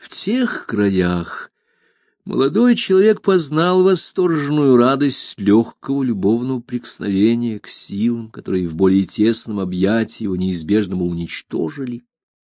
В тех краях молодой человек познал восторженную радость легкого любовного прикосновения к силам, которые в более тесном объятии его неизбежно уничтожили.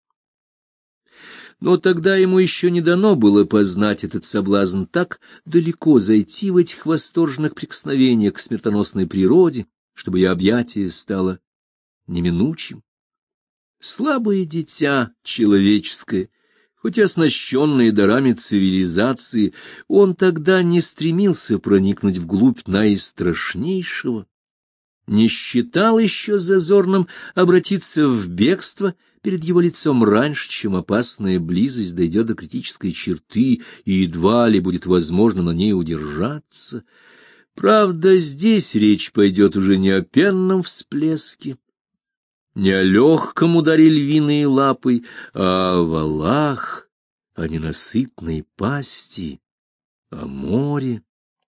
Но тогда ему еще не дано было познать этот соблазн так далеко зайти в этих восторженных прикосновениях к смертоносной природе, чтобы ее объятие стало неминучим. Слабое дитя человеческое, хоть и оснащенное дарами цивилизации, он тогда не стремился проникнуть вглубь наистрашнейшего, не считал еще зазорным обратиться в бегство перед его лицом раньше, чем опасная близость дойдет до критической черты, и едва ли будет возможно на ней удержаться. Правда, здесь речь пойдет уже не о пенном всплеске, не о легком ударе львиной лапой, а о валах, о ненасытной пасти, о море.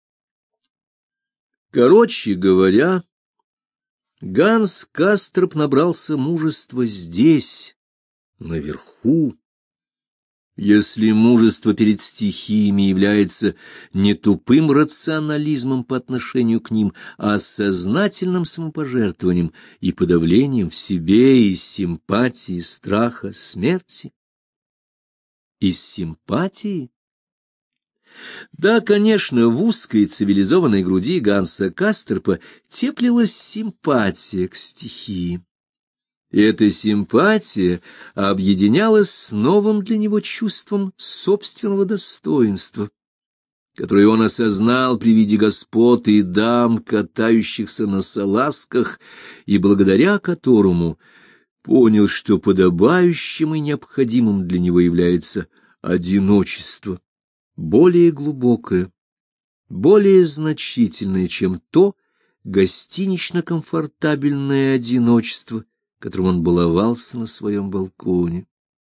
Короче говоря, Ганс Касторп набрался мужества здесь, наверху. Если мужество перед стихиями является не тупым рационализмом по отношению к ним, а сознательным самопожертвованием и подавлением в себе из симпатии, страха, смерти, из симпатии? Да, конечно, в узкой цивилизованной груди Ганса Касторпа теплилась симпатия к стихии. И эта симпатия объединялась с новым для него чувством собственного достоинства, которое он осознал при виде господ и дам, катающихся на салазках, и благодаря которому понял, что подобающим и необходимым для него является одиночество, более глубокое, более значительное, чем то гостинично-комфортабельное одиночество, которым он баловался на своем балконе.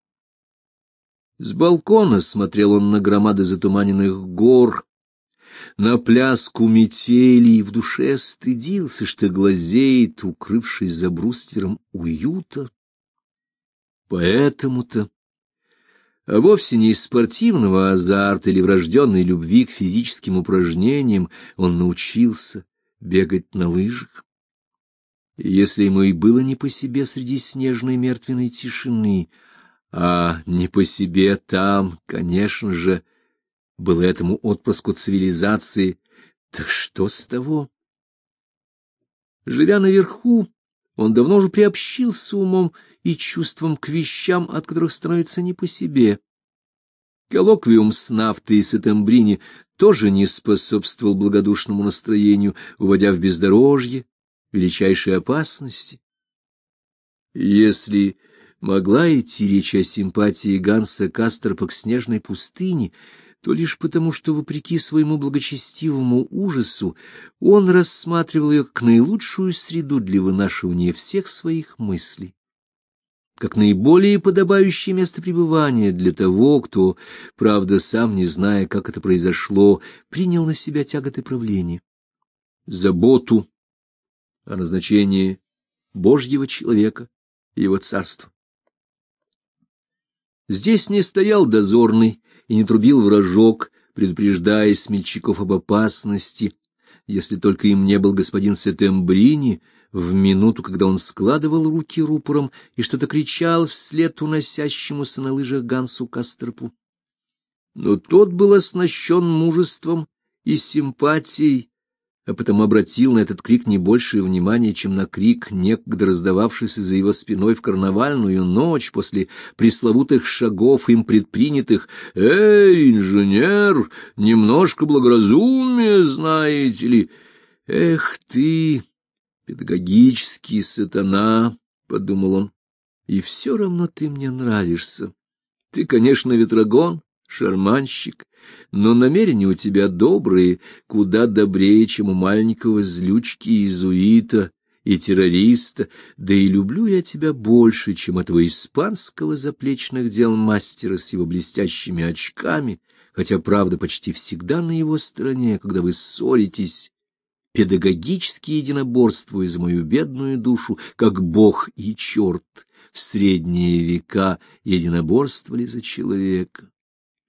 С балкона смотрел он на громады затуманенных гор, на пляску метели, и в душе стыдился, что глазеет, укрывшись за бруствером уюта. Поэтому-то, а вовсе не из спортивного азарта или врожденной любви к физическим упражнениям, он научился бегать на лыжах. И если ему и было не по себе среди снежной мертвенной тишины, а не по себе там, конечно же, было этому отпрыску цивилизации, так что с того? Живя наверху, он давно уже приобщился умом и чувством к вещам, от которых становится не по себе. Коллоквиум с Нафтой и Сеттембрини тоже не способствовал благодушному настроению, уводя в бездорожье, величайшей опасности. Если могла идти речь о симпатии Ганса Касторпа к снежной пустыне, то лишь потому, что, вопреки своему благочестивому ужасу, он рассматривал ее как наилучшую среду для вынашивания всех своих мыслей, как наиболее подобающее место пребывания для того, кто, правда, сам не зная, как это произошло, принял на себя тяготы правления, заботу о назначении Божьего человека и его царства. Здесь не стоял дозорный и не трубил вражок, предупреждая смельчаков об опасности, если только им не был господин Сеттембрини, в минуту, когда он складывал руки рупором и что-то кричал вслед уносящемуся на лыжах Гансу Касторпу. Но тот был оснащен мужеством и симпатией, а потому обратил на этот крик не большее внимание, чем на крик, некогда раздававшийся за его спиной в карнавальную ночь после пресловутых шагов им предпринятых: «Эй, инженер, немножко благоразумия, знаете ли!» «Эх ты, педагогический сатана!» — подумал он. «И все равно ты мне нравишься. Ты, конечно, ветрогон, шарманщик, но намерения у тебя добрые, куда добрее, чем у маленького злючки иезуита и террориста, да и люблю я тебя больше, чем этого испанского заплечных дел мастера с его блестящими очками, хотя, правда, почти всегда на его стороне, когда вы ссоритесь, педагогически единоборствуя за мою бедную душу, как бог и черт в средние века единоборствовали за человека».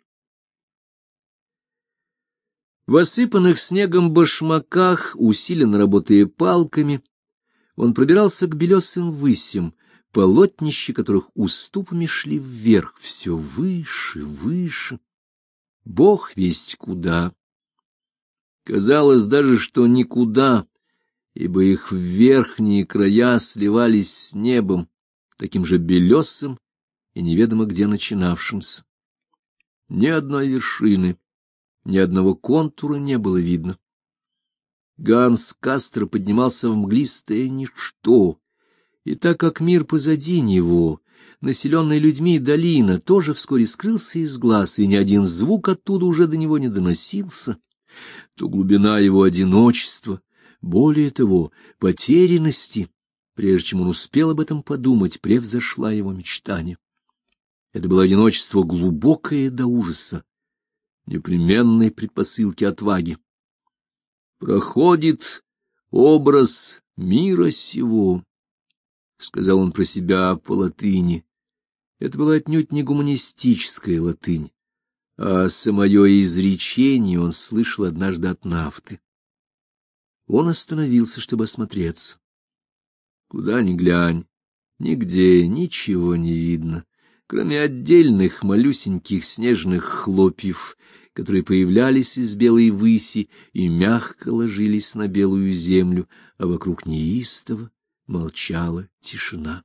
В осыпанных снегом башмаках, усиленно работая палками, он пробирался к белесым высям, полотнища которых уступами шли вверх, все выше, выше. Бог весть куда. Казалось даже, что никуда, ибо их верхние края сливались с небом, таким же белесым и неведомо где начинавшимся. Ни одной вершины, ни одного контура не было видно. Ганс Кастер поднимался в мглистое ничто, и так как мир позади него, населенная людьми долина, тоже вскоре скрылся из глаз, и ни один звук оттуда уже до него не доносился, то глубина его одиночества, более того, потерянности, прежде чем он успел об этом подумать, превзошла его мечтание. Это было одиночество глубокое до ужаса, непременной предпосылки отваги. «Проходит образ мира сего», — сказал он про себя по латыни. Это была отнюдь не гуманистическая латынь, а самое изречение он слышал однажды от Нафты. Он остановился, чтобы осмотреться. Куда ни глянь, нигде ничего не видно, кроме отдельных малюсеньких снежных хлопьев, которые появлялись из белой выси и мягко ложились на белую землю, а вокруг неистово молчала тишина.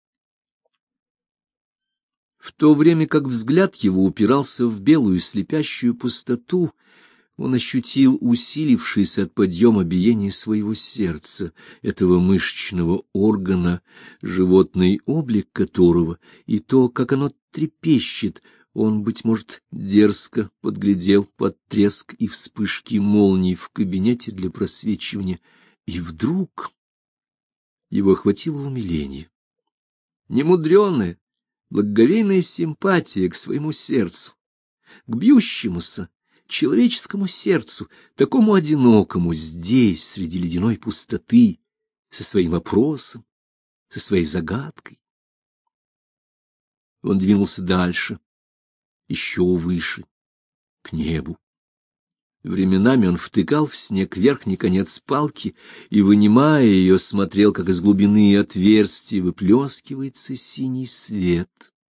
В то время как взгляд его упирался в белую слепящую пустоту, он ощутил усилившееся от подъема биение своего сердца, этого мышечного органа, животный облик которого, и то, как оно трепещет, он, быть может, дерзко подглядел под треск и вспышки молний в кабинете для просвечивания, и вдруг его охватило умиление. Немудреная, благоговейная симпатия к своему сердцу, к бьющемуся человеческому сердцу, такому одинокому здесь, среди ледяной пустоты, со своим вопросом, со своей загадкой. Он двинулся дальше, еще выше, к небу. Временами он втыкал в снег верхний конец палки и, вынимая ее, смотрел, как из глубины отверстия выплескивается синий свет.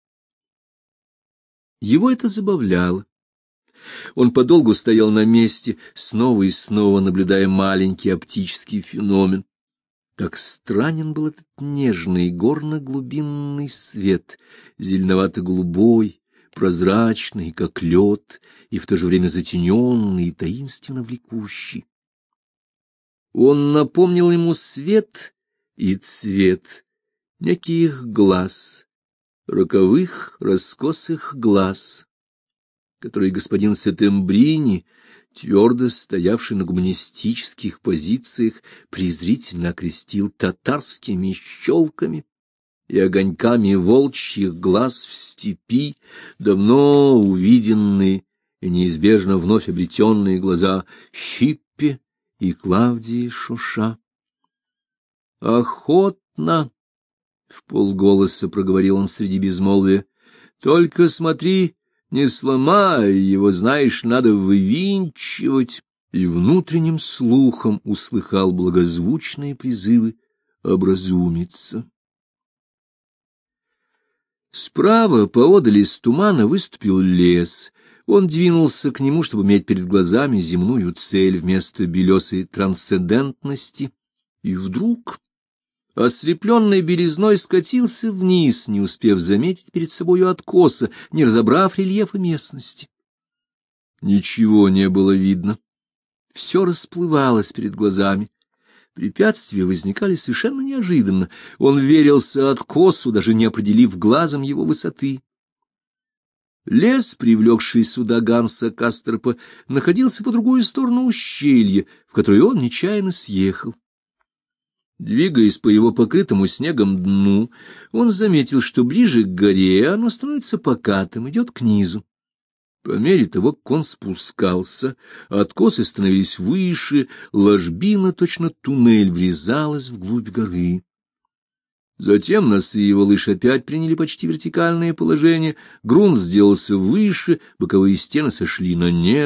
Его это забавляло. Он подолгу стоял на месте, снова и снова наблюдая маленький оптический феномен. Так странен был этот нежный горно-глубинный свет, зеленовато-голубой, прозрачный, как лед, и в то же время затененный и таинственно влекущий. Он напомнил ему свет и цвет неких глаз, роковых раскосых глаз, которые господин Сеттембрини, твердо стоявший на гуманистических позициях, презрительно окрестил татарскими щелками и огоньками волчьих глаз в степи, давно увиденные и неизбежно вновь обретенные глаза Хиппе и Клавдии Шоша. «Охотно!» — вполголоса проговорил он среди безмолвия. «Только смотри, не сломай его, знаешь, надо вывинчивать». И внутренним слухом услыхал благозвучные призывы образумиться. Справа, поодаль из тумана, выступил лес. Он двинулся к нему, чтобы иметь перед глазами земную цель вместо белесой трансцендентности, и вдруг, ослепленный белизной, скатился вниз, не успев заметить перед собою откоса, не разобрав рельефа местности. Ничего не было видно. Все расплывалось перед глазами. Препятствия возникали совершенно неожиданно. Он верился откосу, даже не определив глазом его высоты. Лес, привлекший сюда Ганса Кастерпа, находился по другую сторону ущелья, в которое он нечаянно съехал. Двигаясь по его покрытому снегом дну, он заметил, что ближе к горе оно становится покатым, идет к низу. По мере того, как он спускался, откосы становились выше, ложбина, точно туннель, врезалась вглубь горы. Затем носы его лыж опять приняли почти вертикальное положение, грунт сделался выше, боковые стены сошли на нет,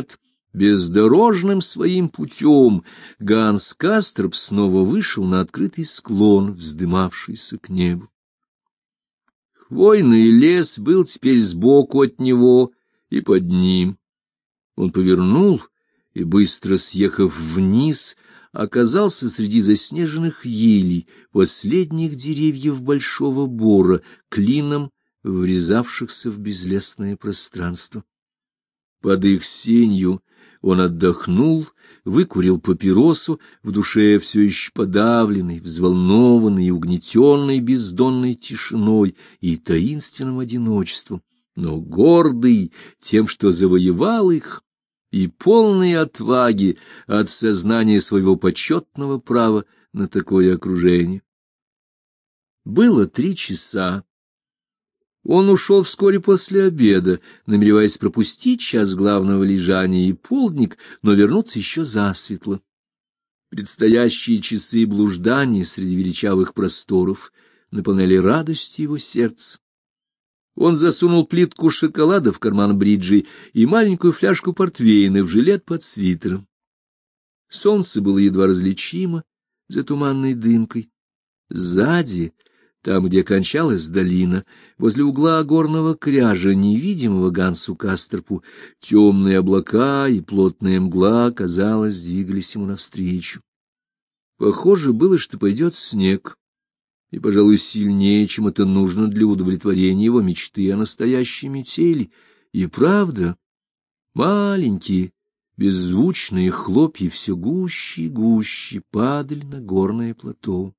Бездорожным своим путем Ганс Касторп снова вышел на открытый склон, вздымавшийся к небу. Хвойный лес был теперь сбоку от него и под ним. Он повернул и, быстро съехав вниз, оказался среди заснеженных елей, последних деревьев большого бора, клином врезавшихся в безлесное пространство. Под их сенью он отдохнул, выкурил папиросу, в душе все еще подавленный, взволнованный и угнетенный бездонной тишиной и таинственным одиночеством, но гордый тем, что завоевал их, и полный отваги от сознания своего почетного права на такое окружение. Было 3 часа. Он ушел вскоре после обеда, намереваясь пропустить час главного лежания и полдник, но вернуться еще засветло. Предстоящие часы блужданий среди величавых просторов наполняли радостью его сердце. Он засунул плитку шоколада в карман бриджи и маленькую фляжку портвейна в жилет под свитером. Солнце было едва различимо за туманной дымкой. Сзади, там, где кончалась долина, возле угла горного кряжа, невидимого Гансу Касторпу, темные облака и плотная мгла, казалось, двигались ему навстречу. Похоже было, что пойдет снег, и, пожалуй, сильнее, чем это нужно для удовлетворения его мечты о настоящей метели. И правда, маленькие, беззвучные хлопья все гуще и гуще падали на горное плато.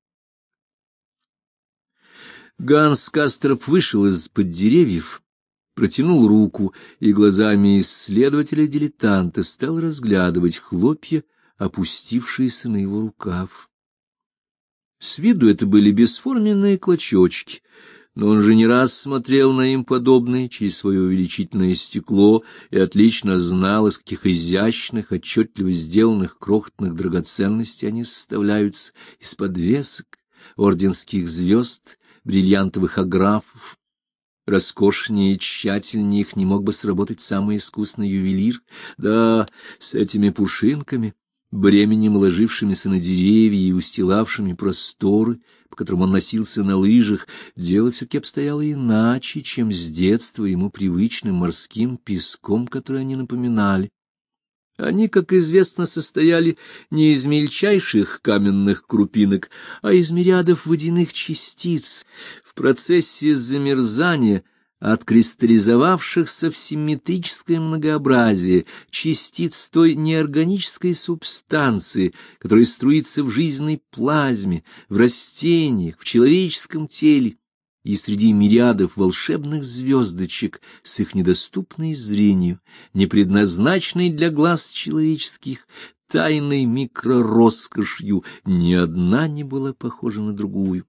Ганс Касторп вышел из-под деревьев, протянул руку и глазами исследователя-дилетанта стал разглядывать хлопья, опустившиеся на его рукав. С виду это были бесформенные клочочки, но он же не раз смотрел на им подобные через свое увеличительное стекло и отлично знал, из каких изящных, отчетливо сделанных крохотных драгоценностей они составляются, из подвесок, орденских звезд, бриллиантовых аграфов. Роскошнее и тщательнее их не мог бы сработать самый искусный ювелир. Да, с этими пушинками, бременем ложившимися на деревья и устилавшими просторы, по которым он носился на лыжах, дело все-таки обстояло иначе, чем с детства ему привычным морским песком, который они напоминали. Они, как известно, состояли не из мельчайших каменных крупинок, а из мириадов водяных частиц, в процессе замерзания откристаллизовавшихся в симметрическое многообразие частиц той неорганической субстанции, которая струится в жизненной плазме, в растениях, в человеческом теле, и среди мириадов волшебных звездочек с их недоступной зрению, не предназначенной для глаз человеческих, тайной микророскошью, ни одна не была похожа на другую.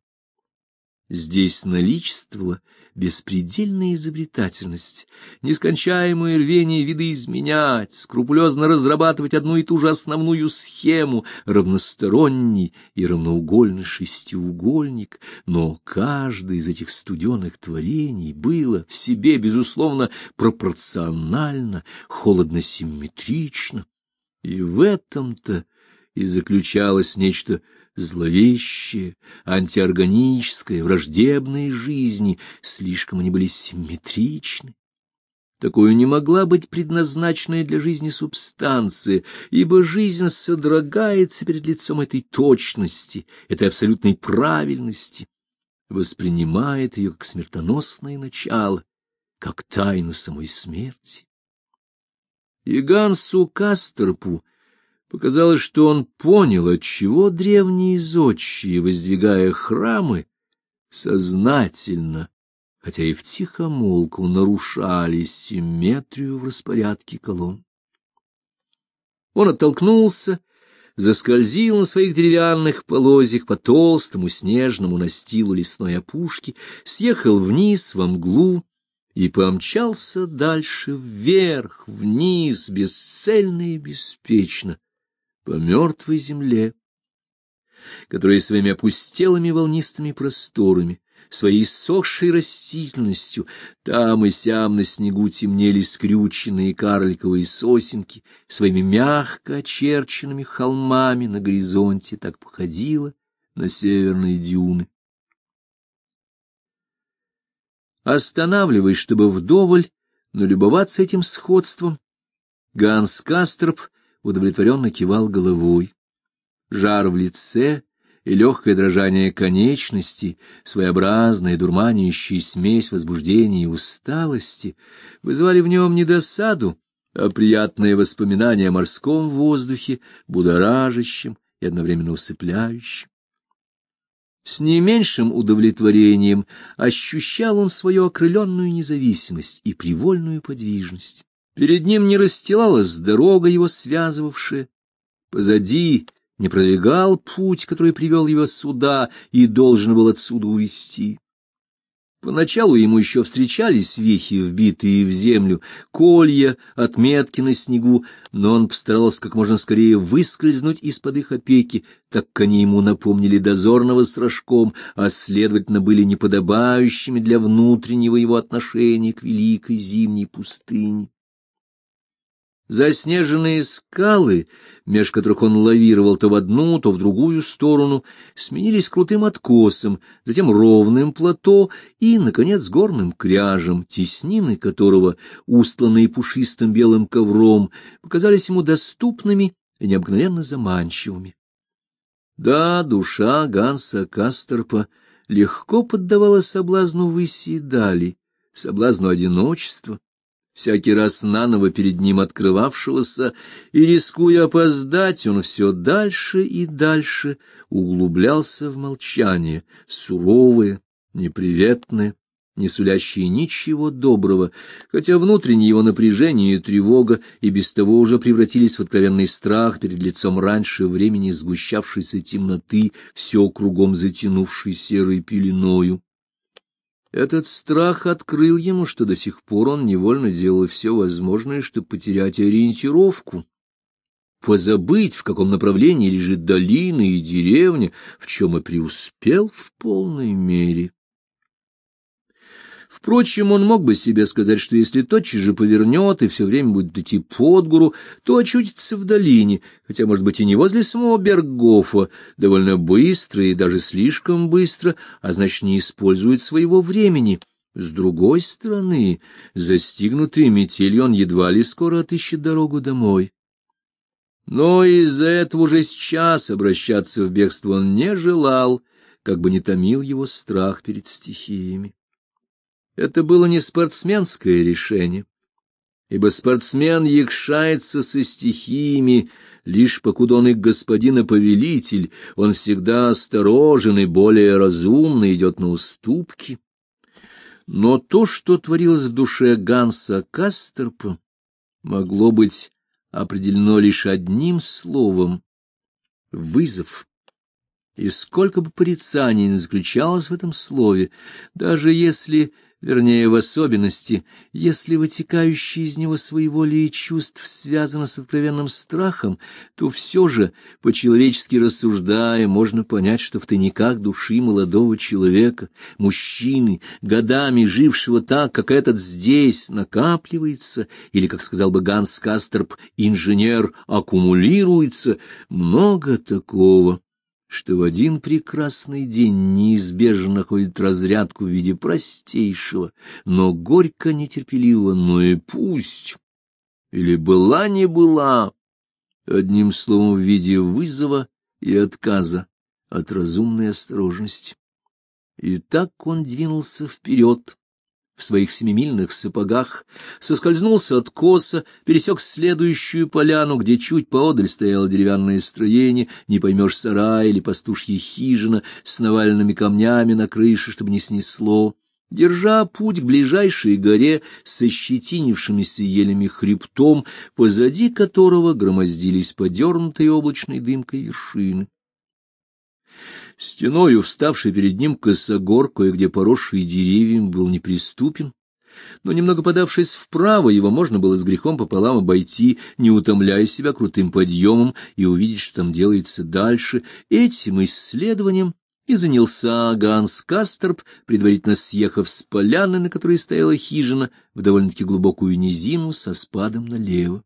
Здесь наличествовала беспредельная изобретательность, нескончаемое рвение видоизменять, скрупулезно разрабатывать одну и ту же основную схему, равносторонний и равноугольный шестиугольник, но каждое из этих студеных творений было в себе, безусловно, пропорционально, холодно-симметрично, и в этом-то и заключалось нечто зловещее, антиорганическое, враждебное жизни, слишком они были симметричны. Такою не могла быть предназначенная для жизни субстанция, ибо жизнь содрогается перед лицом этой точности, этой абсолютной правильности, воспринимает ее как смертоносное начало, как тайну самой смерти. И Гансу Касторпу показалось, что он понял, отчего древние зодчие, воздвигая храмы, сознательно, хотя и втихомолку, нарушали симметрию в распорядке колонн. Он оттолкнулся, заскользил на своих деревянных полозьях по толстому снежному настилу лесной опушки, съехал вниз во мглу и помчался дальше вверх, вниз, бесцельно и беспечно, по мертвой земле, которая своими опустелыми волнистыми просторами, своей иссохшей растительностью. Там и сям на снегу темнели скрюченные карликовые сосенки, своими мягко очерченными холмами на горизонте так походила на северные дюны. Останавливаясь, чтобы вдоволь налюбоваться этим сходством, Ганс Касторп удовлетворенно кивал головой. Жар в лице и легкое дрожание конечностей, своеобразная дурманящая смесь возбуждения и усталости вызывали в нем не досаду, а приятные воспоминания о морском воздухе, будоражащем и одновременно усыпляющем. С не меньшим удовлетворением ощущал он свою окрыленную независимость и привольную подвижность. Перед ним не расстилалась дорога, его связывавшая, позади не пролегал путь, который привел его сюда и должен был отсюда увести. Поначалу ему еще встречались вехи, вбитые в землю, колья, отметки на снегу, но он постарался как можно скорее выскользнуть из-под их опеки, так как они ему напомнили дозорного с рожком, а следовательно были неподобающими для внутреннего его отношения к великой зимней пустыне. Заснеженные скалы, меж которых он лавировал то в одну, то в другую сторону, сменились крутым откосом, затем ровным плато и, наконец, горным кряжем, теснины которого, устланные пушистым белым ковром, показались ему доступными и необыкновенно заманчивыми. Да, душа Ганса Касторпа легко поддавалась соблазну выси и дали, соблазну одиночества, всякий раз наново перед ним открывавшегося, и, рискуя опоздать, он все дальше и дальше углублялся в молчание, суровое, неприветное, не сулящее ничего доброго, хотя внутреннее его напряжение и тревога и без того уже превратились в откровенный страх перед лицом раньше времени сгущавшейся темноты, все кругом затянувшей серой пеленою. Этот страх открыл ему, что до сих пор он невольно делал все возможное, чтобы потерять ориентировку, позабыть, в каком направлении лежит долина и деревня, в чем и преуспел в полной мере. Впрочем, он мог бы себе сказать, что если тотчас же повернет и все время будет идти под гору, то очутится в долине, хотя, может быть, и не возле самого Берггофа, довольно быстро и даже слишком быстро, а значит, не использует своего времени. С другой стороны, застигнутый метелью, он едва ли скоро отыщет дорогу домой. Но из-за этого уже сейчас обращаться в бегство он не желал, как бы ни томил его страх перед стихиями. Это было не спортсменское решение, ибо спортсмен якшается со стихиями, лишь покуда он их господин и повелитель, он всегда осторожен и более разумно идет на уступки. Но то, что творилось в душе Ганса Касторпа, могло быть определено лишь одним словом — вызов. И сколько бы порицаний ни заключалось в этом слове, даже если... Вернее, в особенности, если вытекающее из него своеволие чувств связано с откровенным страхом, то все же, по-человечески рассуждая, можно понять, что в тайниках души молодого человека, мужчины, годами жившего так, как этот здесь, накапливается, или, как сказал бы Ганс Касторп, инженер, аккумулируется, много такого, что в один прекрасный день неизбежно находит разрядку в виде простейшего, но горько нетерпеливого, но и пусть, или была не была, одним словом, в виде вызова и отказа от разумной осторожности. И так он двинулся вперед, в своих семимильных сапогах, соскользнул с откоса, пересек следующую поляну, где чуть поодаль стояло деревянное строение, не поймешь, сарай или пастушья хижина с наваленными камнями на крыше, чтобы не снесло, держа путь к ближайшей горе с ощетинившимися елями хребтом, позади которого громоздились подернутые облачной дымкой вершины. Стеною, вставший перед ним косогор, кое-где поросший деревьями, был неприступен, но, немного подавшись вправо, его можно было с грехом пополам обойти, не утомляя себя крутым подъемом, и увидеть, что там делается дальше. Этим исследованием и занялся Ганс Касторп, предварительно съехав с поляны, на которой стояла хижина, в довольно-таки глубокую низину со спадом налево.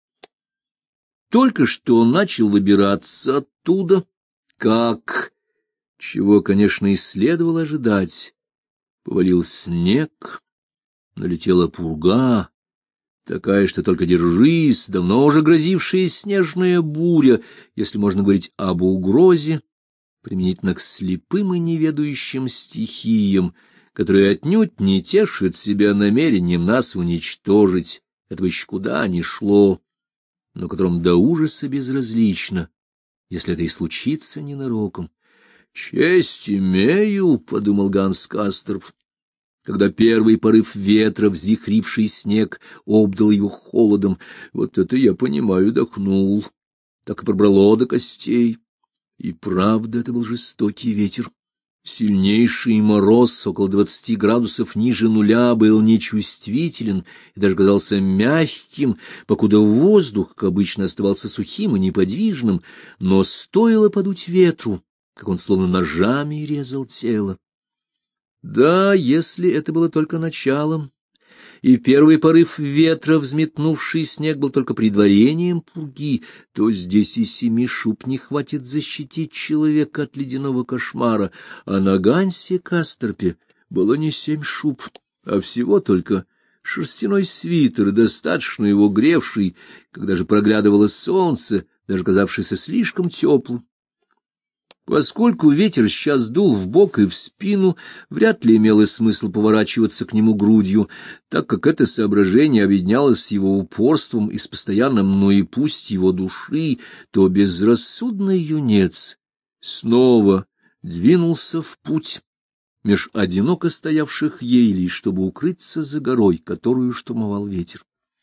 Только что он начал выбираться оттуда, как, чего, конечно, и следовало ожидать, повалил снег, налетела пурга, такая, что только держись, давно уже грозившая снежная буря, если можно говорить об угрозе, применительно к слепым и неведающим стихиям, которые отнюдь не тешат себя намерением нас уничтожить, этого еще куда ни шло, но которым до ужаса безразлично, если это и случится ненароком. «Честь имею», — подумал Ганс Касторп, когда первый порыв ветра, взвихривший снег, обдал его холодом. Вот это я понимаю, дохнул, так и пробрало до костей. И правда, это был жестокий ветер. Сильнейший мороз, около 20 градусов ниже нуля, был нечувствителен и даже казался мягким, покуда воздух, как обычно, оставался сухим и неподвижным, но стоило подуть ветру, как он словно ножами резал тело. Да, если это было только началом, и первый порыв ветра, взметнувший снег, был только предварением пурги, то здесь и 7 шуб не хватит защитить человека от ледяного кошмара, а на Гансе Касторпе было не 7 шуб, а всего только шерстяной свитер, достаточно его гревший, когда же проглядывало солнце, даже казавшееся слишком теплым. Поскольку ветер сейчас дул в бок и в спину, вряд ли имело смысл поворачиваться к нему грудью, так как это соображение объединялось с его упорством и с постоянным «но и пусть» его души, то безрассудный юнец снова двинулся в путь меж одиноко стоявших елей, чтобы укрыться за горой, которую штурмовал ветер.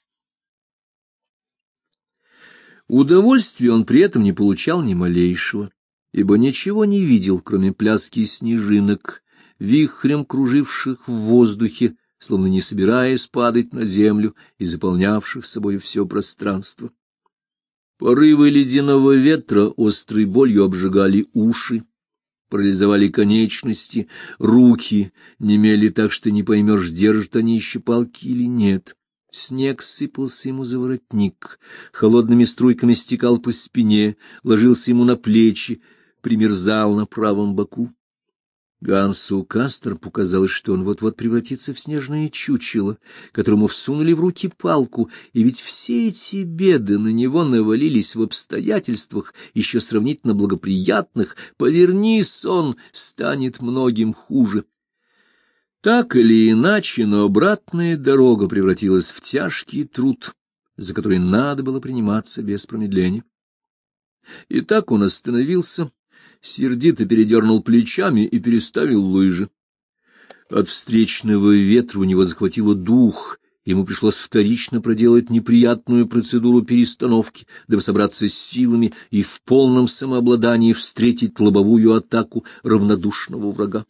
Удовольствия он при этом не получал ни малейшего, ибо ничего не видел, кроме пляски снежинок, вихрем круживших в воздухе, словно не собираясь падать на землю и заполнявших собой все пространство. Порывы ледяного ветра острой болью обжигали уши, парализовали конечности, руки немели так, что не поймешь, держат они еще палки или нет. Снег сыпался ему за воротник, холодными струйками стекал по спине, ложился ему на плечи, примерзал на правом боку. Гансу Касторпу казалось, что он вот-вот превратится в снежное чучело, которому всунули в руки палку, и ведь все эти беды на него навалились в обстоятельствах, еще сравнительно благоприятных, повернись он, станет многим хуже. Так или иначе, но обратная дорога превратилась в тяжкий труд, за который надо было приниматься без промедления. И так он остановился, сердито передернул плечами и переставил лыжи. От встречного ветра у него захватило дух, ему пришлось вторично проделать неприятную процедуру перестановки, дабы собраться с силами и в полном самообладании встретить лобовую атаку равнодушного врага.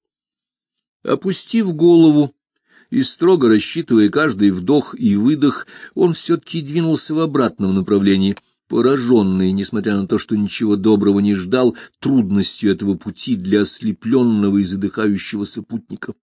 Опустив голову и строго рассчитывая каждый вдох и выдох, он все-таки двинулся в обратном направлении, пораженный, несмотря на то, что ничего доброго не ждал, трудностью этого пути для ослепленного и задыхающегося путника.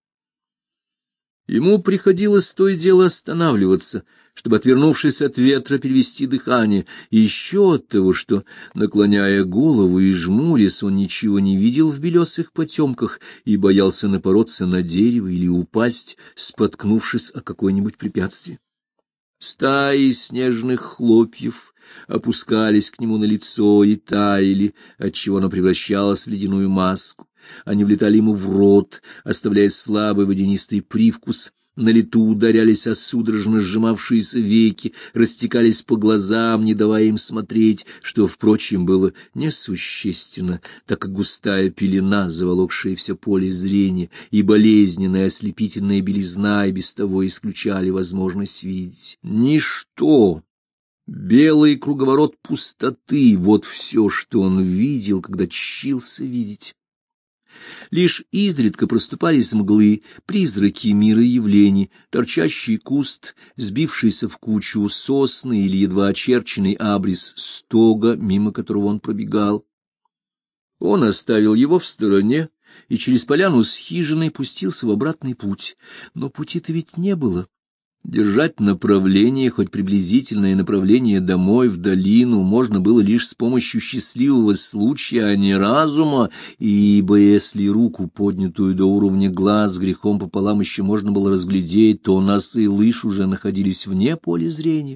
Ему приходилось то и дело останавливаться, чтобы, отвернувшись от ветра, перевести дыхание, и еще от того, что, наклоняя голову и жмурясь, он ничего не видел в белесых потемках и боялся напороться на дерево или упасть, споткнувшись о какое-нибудь препятствие. Стаи снежных хлопьев опускались к нему на лицо и таяли, отчего оно превращалось в ледяную маску. Они влетали ему в рот, оставляя слабый водянистый привкус, на лету ударялись о судорожно сжимавшиеся веки, растекались по глазам, не давая им смотреть, что, впрочем, было несущественно, так как густая пелена, заволокшая все поле зрения, и болезненная ослепительная белизна и без того исключали возможность видеть. Ничто! Белый круговорот пустоты — вот все, что он видел, когда тщился видеть. Лишь изредка проступали из мглы призраки мира явлений, торчащий куст, сбившийся в кучу сосны или едва очерченный абрис стога, мимо которого он пробегал. Он оставил его в стороне и через поляну с хижиной пустился в обратный путь. Но пути-то ведь не было. Держать направление, хоть приблизительное направление домой, в долину, можно было лишь с помощью счастливого случая, а не разума, ибо если руку, поднятую до уровня глаз, грехом пополам еще можно было разглядеть, то носы лыж уже находились вне поля зрения.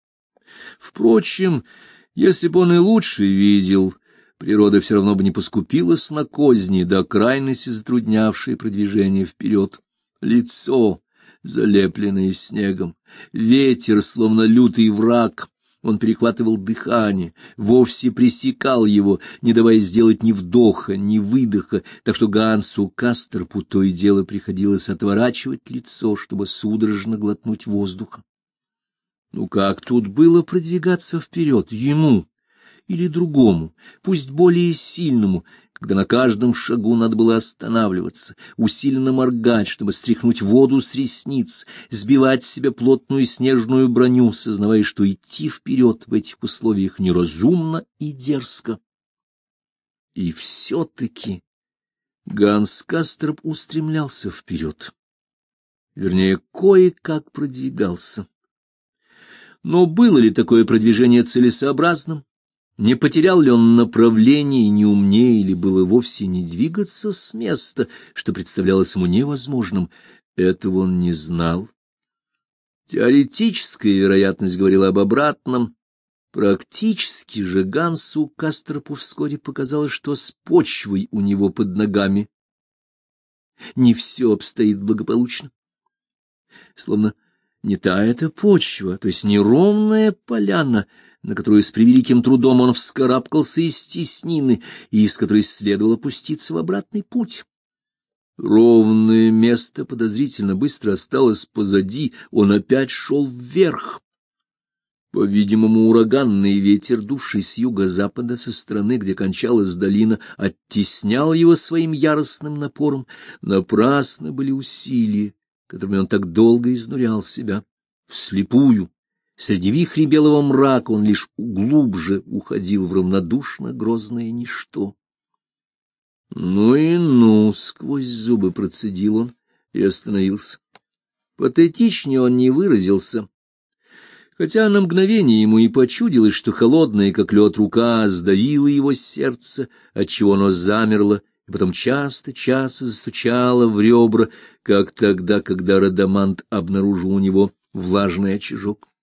Впрочем, если бы он и лучше видел, природа все равно бы не поскупилась на козни, до крайности затруднявшие продвижение вперед. Лицо, залепленное снегом, ветер, словно лютый враг, он перехватывал дыхание, вовсе пресекал его, не давая сделать ни вдоха, ни выдоха, так что Гансу Кастерпу то и дело приходилось отворачивать лицо, чтобы судорожно глотнуть воздуха. Ну как тут было продвигаться вперед ему или другому, пусть более сильному, когда на каждом шагу надо было останавливаться, усиленно моргать, чтобы стряхнуть воду с ресниц, сбивать с себя плотную снежную броню, сознавая, что идти вперед в этих условиях неразумно и дерзко. И все-таки Ганс Кастерп устремлялся вперед, вернее, кое-как продвигался. Но было ли такое продвижение целесообразным? Не потерял ли он направление и не умнее, или было вовсе не двигаться с места, что представлялось ему невозможным? Этого он не знал. Теоретическая вероятность говорила об обратном. Практически же Гансу Кастерпу вскоре показалось, что с почвой у него под ногами не все обстоит благополучно. Словно не та эта почва, то есть неровная поляна, на которую с превеликим трудом он вскарабкался из теснины и из которой следовало пуститься в обратный путь. Ровное место подозрительно быстро осталось позади, он опять шел вверх. По-видимому, ураганный ветер, дувший с юго-запада, со стороны, где кончалась долина, оттеснял его своим яростным напором. Напрасно были усилия, которыми он так долго изнурял себя. Вслепую, среди вихрей белого мрака, он лишь глубже уходил в равнодушно грозное ничто. «Ну и ну!» — сквозь зубы процедил он и остановился. Патетичнее он не выразился, хотя на мгновение ему и почудилось, что холодная, как лед, рука сдавила его сердце, отчего оно замерло, и потом часто-часто застучало в ребра, как тогда, когда Радамант обнаружил у него влажный очажок.